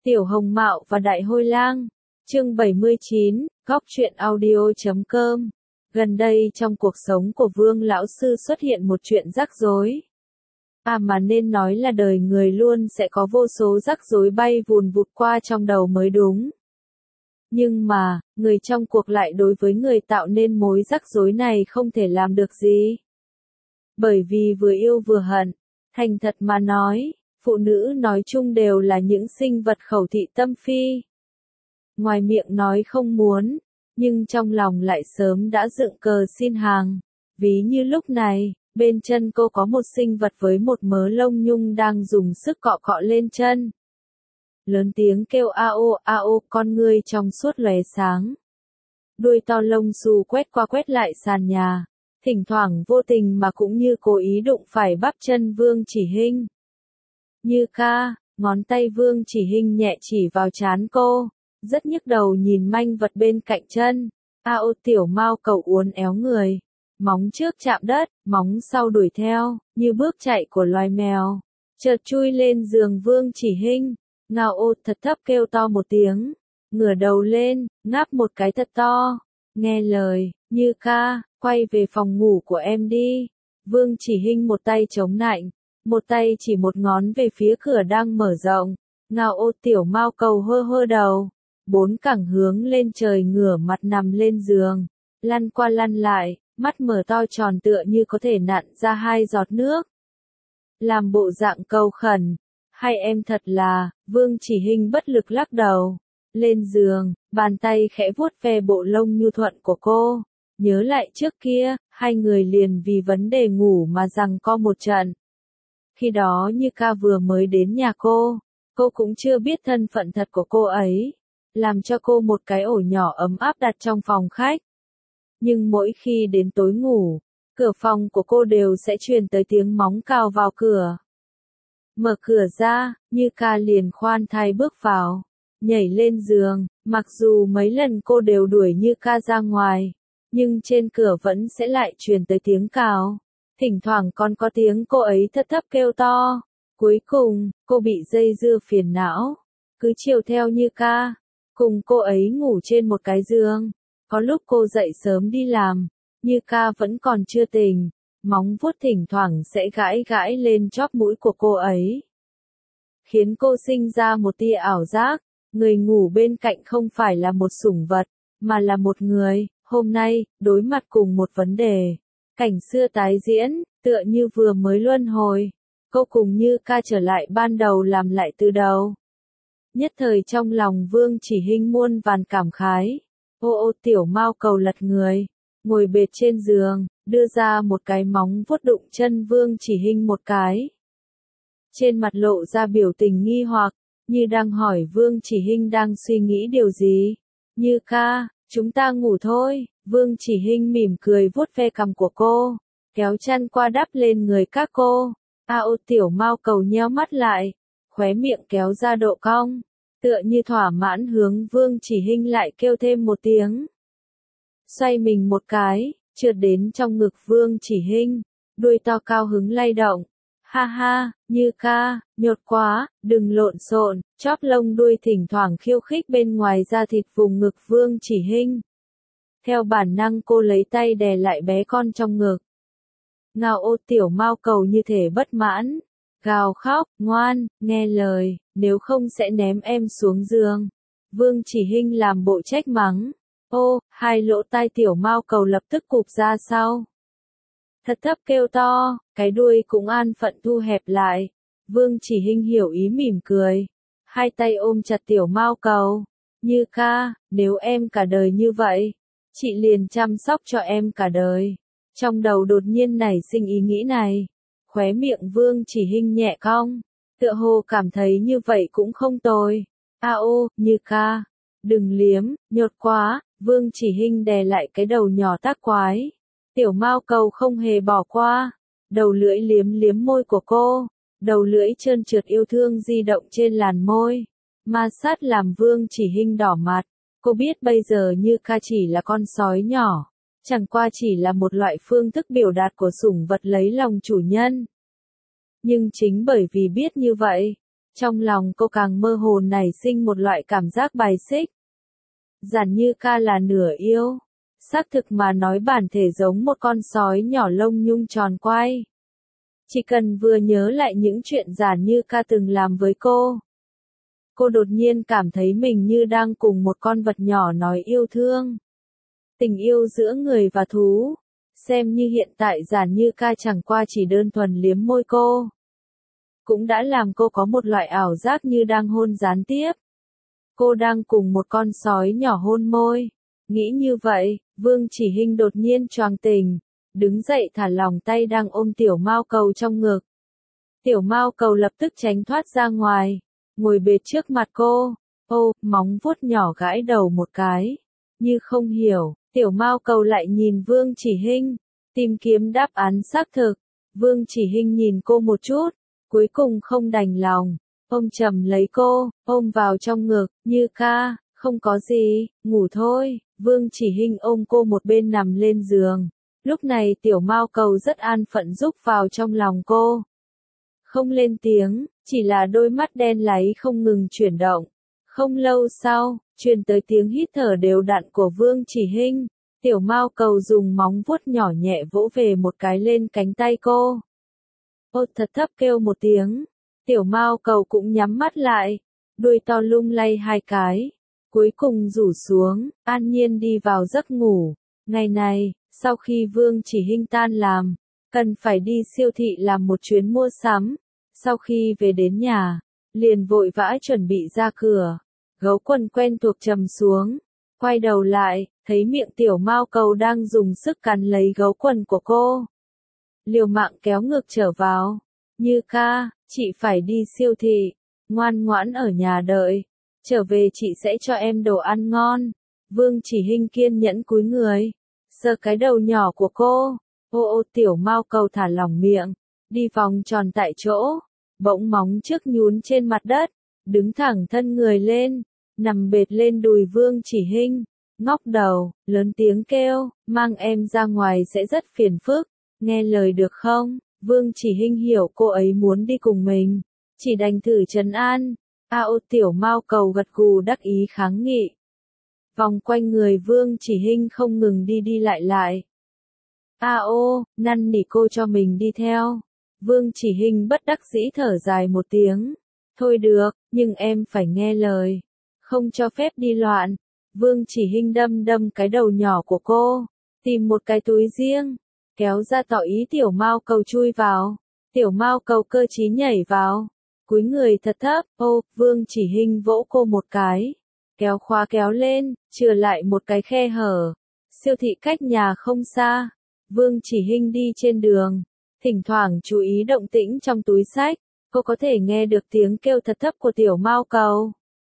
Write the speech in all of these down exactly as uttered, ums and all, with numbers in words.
Tiểu Hồng Mạo và Đại Hôi Lang, chương bảy mươi chín, góc truyện audio chấm com. Gần đây trong cuộc sống của Vương lão sư xuất hiện một chuyện rắc rối. À mà nên nói là đời người luôn sẽ có vô số rắc rối bay vùn vụt qua trong đầu mới đúng. Nhưng mà, người trong cuộc lại đối với người tạo nên mối rắc rối này không thể làm được gì. Bởi vì vừa yêu vừa hận, thành thật mà nói, phụ nữ nói chung đều là những sinh vật khẩu thị tâm phi. Ngoài miệng nói không muốn, nhưng trong lòng lại sớm đã dựng cờ xin hàng. Ví như lúc này, bên chân cô có một sinh vật với một mớ lông nhung đang dùng sức cọ cọ lên chân. Lớn tiếng kêu a ô a ô, con ngươi trong suốt lóe sáng. Đuôi to lông xù quét qua quét lại sàn nhà, thỉnh thoảng vô tình mà cũng như cố ý đụng phải bắp chân Vương Chỉ Hinh. Như ca, ngón tay Vương Chỉ Hinh nhẹ chỉ vào trán cô, rất nhức đầu nhìn manh vật bên cạnh chân. A ô, tiểu mao cầu uốn éo người, móng trước chạm đất, móng sau đuổi theo, như bước chạy của loài mèo, chợt chui lên giường Vương Chỉ Hinh. Ngao ô thật thấp kêu to một tiếng, ngửa đầu lên, ngáp một cái thật to. Nghe lời, Như ca, quay về phòng ngủ của em đi. Vương Chỉ Hinh một tay chống nạnh, một tay chỉ một ngón về phía cửa đang mở rộng. Ngao ô, tiểu mao cầu hơ hơ đầu, bốn cẳng hướng lên trời ngửa mặt nằm lên giường, lăn qua lăn lại, mắt mở to tròn tựa như có thể nặn ra hai giọt nước. Làm bộ dạng cầu khẩn, hay em thật là, Vương Chỉ Hinh bất lực lắc đầu. Lên giường, bàn tay khẽ vuốt ve bộ lông nhu thuận của cô. Nhớ lại trước kia, hai người liền vì vấn đề ngủ mà giằng co một trận. Khi đó Như ca vừa mới đến nhà cô, cô cũng chưa biết thân phận thật của cô ấy, làm cho cô một cái ổ nhỏ ấm áp đặt trong phòng khách. Nhưng mỗi khi đến tối ngủ, cửa phòng của cô đều sẽ truyền tới tiếng móng cào vào cửa. Mở cửa ra, Như ca liền khoan thai bước vào, nhảy lên giường, mặc dù mấy lần cô đều đuổi Như ca ra ngoài, nhưng trên cửa vẫn sẽ lại truyền tới tiếng cào. Thỉnh thoảng còn có tiếng cô ấy thấp thấp kêu to. Cuối cùng, cô bị dây dưa phiền não, cứ chiều theo Như ca, cùng cô ấy ngủ trên một cái giường. Có lúc cô dậy sớm đi làm, Như ca vẫn còn chưa tỉnh, móng vuốt thỉnh thoảng sẽ gãi gãi lên chóp mũi của cô ấy, khiến cô sinh ra một tia ảo giác, người ngủ bên cạnh không phải là một sủng vật, mà là một người. Hôm nay, đối mặt cùng một vấn đề, cảnh xưa tái diễn, tựa như vừa mới luân hồi, cô cùng Như ca trở lại ban đầu làm lại từ đầu. Nhất thời trong lòng Vương Chỉ Hinh muôn vàn cảm khái. Ô ô, tiểu mao cầu lật người, ngồi bệt trên giường, đưa ra một cái móng vuốt đụng chân Vương Chỉ Hinh một cái. Trên mặt lộ ra biểu tình nghi hoặc, như đang hỏi Vương Chỉ Hinh đang suy nghĩ điều gì. Như ca, chúng ta ngủ thôi. Vương Chỉ Hinh mỉm cười vuốt ve cằm của cô, kéo chăn qua đắp lên người các cô. A ô, tiểu mao cầu nheo mắt lại, khóe miệng kéo ra độ cong, tựa như thỏa mãn hướng Vương Chỉ Hinh lại kêu thêm một tiếng. Xoay mình một cái, trượt đến trong ngực Vương Chỉ Hinh, đuôi to cao hứng lay động. Ha ha, Như ca, nhột quá, đừng lộn xộn. Chóp lông đuôi thỉnh thoảng khiêu khích bên ngoài da thịt vùng ngực Vương Chỉ Hinh. Theo bản năng cô lấy tay đè lại bé con trong ngực. Ngao ô, tiểu mao cầu như thể bất mãn, gào khóc, ngoan, nghe lời, nếu không sẽ ném em xuống giường. Vương Chỉ Hinh làm bộ trách mắng. Ô, hai lỗ tai tiểu mao cầu lập tức cụp ra sau. Thật thấp kêu to, cái đuôi cũng an phận thu hẹp lại. Vương Chỉ Hinh hiểu ý mỉm cười, hai tay ôm chặt tiểu mao cầu. Như ca, nếu em cả đời như vậy, chị liền chăm sóc cho em cả đời. Trong đầu đột nhiên nảy sinh ý nghĩ này, khóe miệng Vương Chỉ Hinh nhẹ cong, tựa hồ cảm thấy như vậy cũng không tồi. A ô, Như ca, đừng liếm, nhột quá. Vương Chỉ Hinh đè lại cái đầu nhỏ tác quái. Tiểu mao cầu không hề bỏ qua, đầu lưỡi liếm liếm môi của cô, đầu lưỡi trơn trượt yêu thương di động trên làn môi, ma sát làm Vương Chỉ Hinh đỏ mặt. Cô biết bây giờ Như ca chỉ là con sói nhỏ, chẳng qua chỉ là một loại phương thức biểu đạt của sủng vật lấy lòng chủ nhân. Nhưng chính bởi vì biết như vậy, Trong lòng cô càng mơ hồ nảy sinh một loại cảm giác bài xích. Giản Như Ca là nửa yêu. Xác thực mà nói bản thể giống một con sói nhỏ lông nhung tròn quai. Chỉ cần vừa nhớ lại những chuyện Giản Như Ca từng làm với cô. Cô đột nhiên cảm thấy mình như đang cùng một con vật nhỏ nói yêu thương. Tình yêu giữa người và thú. Xem như hiện tại Giản Như Ca chẳng qua chỉ đơn thuần liếm môi cô. Cũng đã làm cô có một loại ảo giác như đang hôn gián tiếp. Cô đang cùng một con sói nhỏ hôn môi. Nghĩ như vậy, Vương Chỉ Hinh đột nhiên choàng tỉnh, đứng dậy thả lỏng tay đang ôm tiểu mao cầu trong ngực. Tiểu mao cầu lập tức tránh thoát ra ngoài, ngồi bệt trước mặt cô. Ô, móng vuốt nhỏ gãi đầu một cái. Như không hiểu, tiểu mao cầu lại nhìn Vương Chỉ Hinh, tìm kiếm đáp án xác thực. Vương Chỉ Hinh nhìn cô một chút, cuối cùng không đành lòng, ôm chầm lấy cô, ôm vào trong ngực. Như Ca, không có gì, ngủ thôi. Vương Chỉ Hinh ôm cô một bên nằm lên giường. Lúc này tiểu mao cầu rất an phận rúc vào trong lòng cô. Không lên tiếng, chỉ là đôi mắt đen láy không ngừng chuyển động. Không lâu sau, truyền tới tiếng hít thở đều đặn của Vương Chỉ Hinh. Tiểu mao cầu dùng móng vuốt nhỏ nhẹ vỗ về một cái lên cánh tay cô. Ô, thật thấp kêu một tiếng. Tiểu mao cầu cũng nhắm mắt lại, đuôi to lung lay hai cái. Cuối cùng rủ xuống, an nhiên đi vào giấc ngủ. Ngày này, sau khi Vương Chỉ Hinh tan làm, cần phải đi siêu thị làm một chuyến mua sắm. Sau khi về đến nhà, liền vội vã chuẩn bị ra cửa. Gấu quần quen thuộc trầm xuống, quay đầu lại, thấy miệng tiểu mao cầu đang dùng sức cắn lấy gấu quần của cô. Liều mạng kéo ngược trở vào. Như Ca, chị phải đi siêu thị, ngoan ngoãn ở nhà đợi. Trở về chị sẽ cho em đồ ăn ngon. Vương Chỉ Hinh kiên nhẫn cúi người, sờ cái đầu nhỏ của cô. Ô ô, tiểu mao cầu thả lỏng miệng, đi vòng tròn tại chỗ, bỗng móng trước nhún trên mặt đất, đứng thẳng thân người lên, nằm bệt lên đùi Vương Chỉ Hinh, ngóc đầu, lớn tiếng kêu, mang em ra ngoài sẽ rất phiền phức, nghe lời được không? Vương Chỉ Hinh hiểu cô ấy muốn đi cùng mình, chỉ đành thử trấn an. A ô, tiểu mao cầu gật gù đắc ý kháng nghị. Vòng quanh người Vương Chỉ Hinh không ngừng đi đi lại lại. A ô, năn nỉ cô cho mình đi theo. Vương Chỉ Hinh bất đắc dĩ thở dài một tiếng. Thôi được, nhưng em phải nghe lời. Không cho phép đi loạn. Vương Chỉ Hinh đâm đâm cái đầu nhỏ của cô, tìm một cái túi riêng, kéo ra tỏ ý tiểu mao cầu chui vào. Tiểu mao cầu cơ trí nhảy vào, cúi người thật thấp. Ô, Vương Chỉ Hinh vỗ cô một cái, kéo khóa kéo lên, chừa lại một cái khe hở. Siêu thị cách nhà không xa. Vương Chỉ Hinh đi trên đường, thỉnh thoảng chú ý động tĩnh trong túi xách. Cô có thể nghe được tiếng kêu thật thấp của tiểu mao cầu.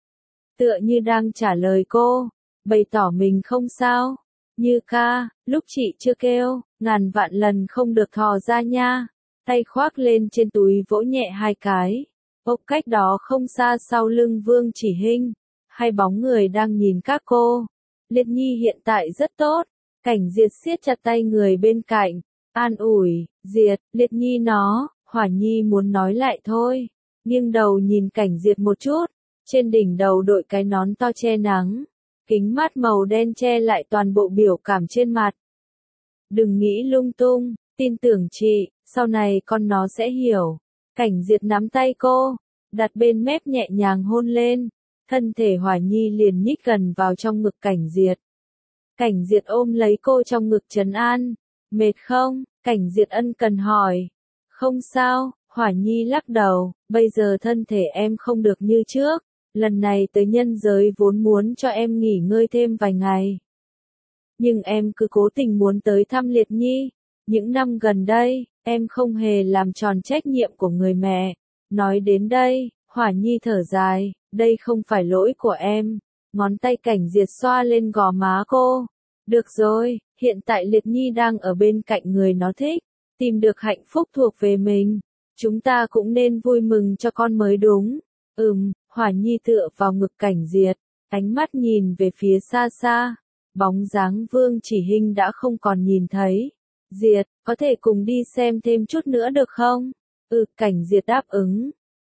Tựa như đang trả lời cô, bày tỏ mình không sao. Như Ca, lúc chị chưa kêu, ngàn vạn lần không được thò ra nha. Tay khoác lên trên túi vỗ nhẹ hai cái. Ốc cách đó không xa sau lưng Vương Chỉ Hinh, hai bóng người đang nhìn các cô. Liệt Nhi hiện tại rất tốt. Cảnh Diệt siết chặt tay người bên cạnh, an ủi, Diệt, Liệt Nhi nó, Hỏa Nhi muốn nói lại thôi. Nghiêng đầu nhìn Cảnh Diệt một chút, trên đỉnh đầu đội cái nón to che nắng, kính mát màu đen che lại toàn bộ biểu cảm trên mặt. Đừng nghĩ lung tung, tin tưởng chị, sau này con nó sẽ hiểu. Cảnh Diệt nắm tay cô, đặt bên mép nhẹ nhàng hôn lên, thân thể Hỏa Nhi liền nhích gần vào trong ngực Cảnh Diệt. Cảnh Diệt ôm lấy cô trong ngực trấn an. Mệt không? Cảnh Diệt ân cần hỏi. Không sao, Hỏa Nhi lắc đầu, bây giờ thân thể em không được như trước. Lần này tới nhân giới vốn muốn cho em nghỉ ngơi thêm vài ngày. Nhưng em cứ cố tình muốn tới thăm Liệt Nhi. Những năm gần đây, em không hề làm tròn trách nhiệm của người mẹ. Nói đến đây, Hỏa Nhi thở dài, đây không phải lỗi của em. Ngón tay Cảnh Diệt xoa lên gò má cô. Được rồi, hiện tại Liệt Nhi đang ở bên cạnh người nó thích, tìm được hạnh phúc thuộc về mình. Chúng ta cũng nên vui mừng cho con mới đúng. Ừm, Hỏa Nhi tựa vào ngực Cảnh Diệt, ánh mắt nhìn về phía xa xa. Bóng dáng Vương Chỉ Hinh đã không còn nhìn thấy. Diệt, có thể cùng đi xem thêm chút nữa được không? Ừ, Cảnh Diệt đáp ứng.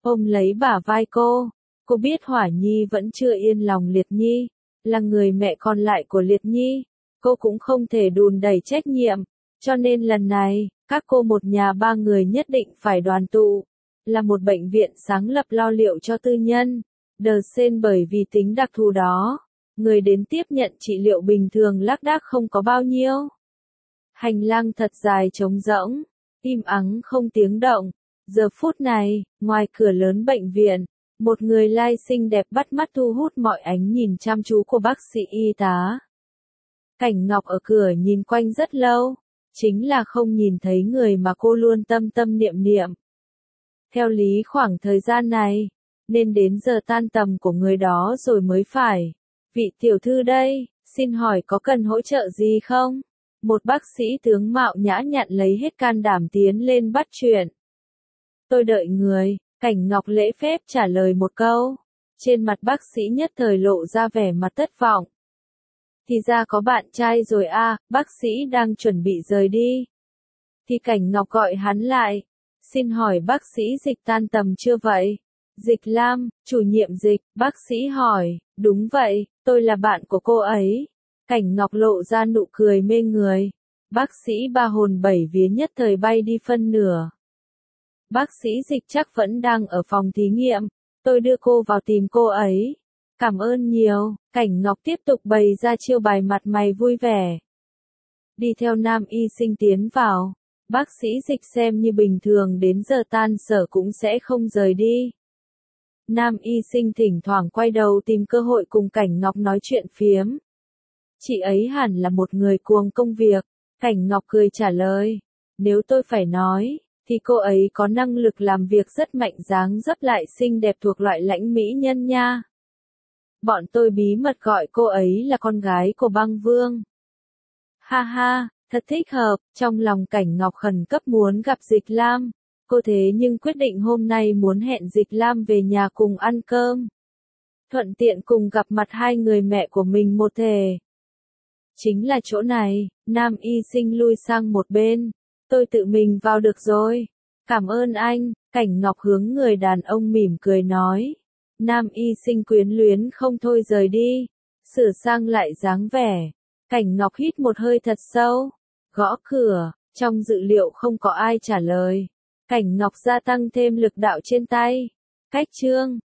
ôm lấy bả vai cô. Cô biết Hỏa Nhi vẫn chưa yên lòng Liệt Nhi, là người mẹ còn lại của Liệt Nhi. Cô cũng không thể đùn đẩy trách nhiệm, cho nên lần này, các cô một nhà ba người nhất định phải đoàn tụ. Là một bệnh viện sáng lập lo liệu cho tư nhân. Đờ Sên bởi vì tính đặc thù đó, người đến tiếp nhận trị liệu bình thường lác đác không có bao nhiêu. Hành lang thật dài trống rỗng, im ắng không tiếng động. Giờ phút này, ngoài cửa lớn bệnh viện, một người lai xinh đẹp bắt mắt thu hút mọi ánh nhìn chăm chú của bác sĩ y tá. Cảnh Ngọc ở cửa nhìn quanh rất lâu, chính là không nhìn thấy người mà cô luôn tâm tâm niệm niệm. Theo lý khoảng thời gian này, nên đến giờ tan tầm của người đó rồi mới phải. Vị tiểu thư đây, xin hỏi có cần hỗ trợ gì không? Một bác sĩ tướng mạo nhã nhặn lấy hết can đảm tiến lên bắt chuyện. Tôi đợi người, Cảnh Ngọc lễ phép trả lời một câu. Trên mặt bác sĩ nhất thời lộ ra vẻ mặt thất vọng. Thì ra có bạn trai rồi à, bác sĩ đang chuẩn bị rời đi. Thì Cảnh Ngọc gọi hắn lại. Xin hỏi bác sĩ Dịch tan tầm chưa vậy? Dịch Lam, chủ nhiệm Dịch, bác sĩ hỏi. Đúng vậy, tôi là bạn của cô ấy. Cảnh Ngọc lộ ra nụ cười mê người. Bác sĩ ba hồn bảy vía nhất thời bay đi phân nửa. Bác sĩ Dịch chắc vẫn đang ở phòng thí nghiệm. Tôi đưa cô vào tìm cô ấy. Cảm ơn nhiều. Cảnh Ngọc tiếp tục bày ra chiêu bài mặt mày vui vẻ. Đi theo nam y sinh tiến vào. Bác sĩ Dịch xem như bình thường đến giờ tan sở cũng sẽ không rời đi. Nam y sinh thỉnh thoảng quay đầu tìm cơ hội cùng Cảnh Ngọc nói chuyện phiếm. Chị ấy hẳn là một người cuồng công việc. Cảnh Ngọc cười trả lời. Nếu tôi phải nói, thì cô ấy có năng lực làm việc rất mạnh, dáng dấp lại xinh đẹp, thuộc loại lãnh mỹ nhân nha. Bọn tôi bí mật gọi cô ấy là con gái của băng vương. Ha ha, thật thích hợp. Trong lòng Cảnh Ngọc khẩn cấp muốn gặp Dịch Lam. Cô thế nhưng quyết định hôm nay muốn hẹn Dịch Lam về nhà cùng ăn cơm. Thuận tiện cùng gặp mặt hai người mẹ của mình một thể. Chính là chỗ này. Nam y sinh lui sang một bên. Tôi tự mình vào được rồi. Cảm ơn anh. Cảnh Ngọc hướng người đàn ông mỉm cười nói. Nam y sinh quyến luyến không thôi rời đi. Sửa sang lại dáng vẻ. Cảnh Ngọc hít một hơi thật sâu. Gõ cửa. Trong dự liệu không có ai trả lời. Cảnh Ngọc gia tăng thêm lực đạo trên tay. Cách chương.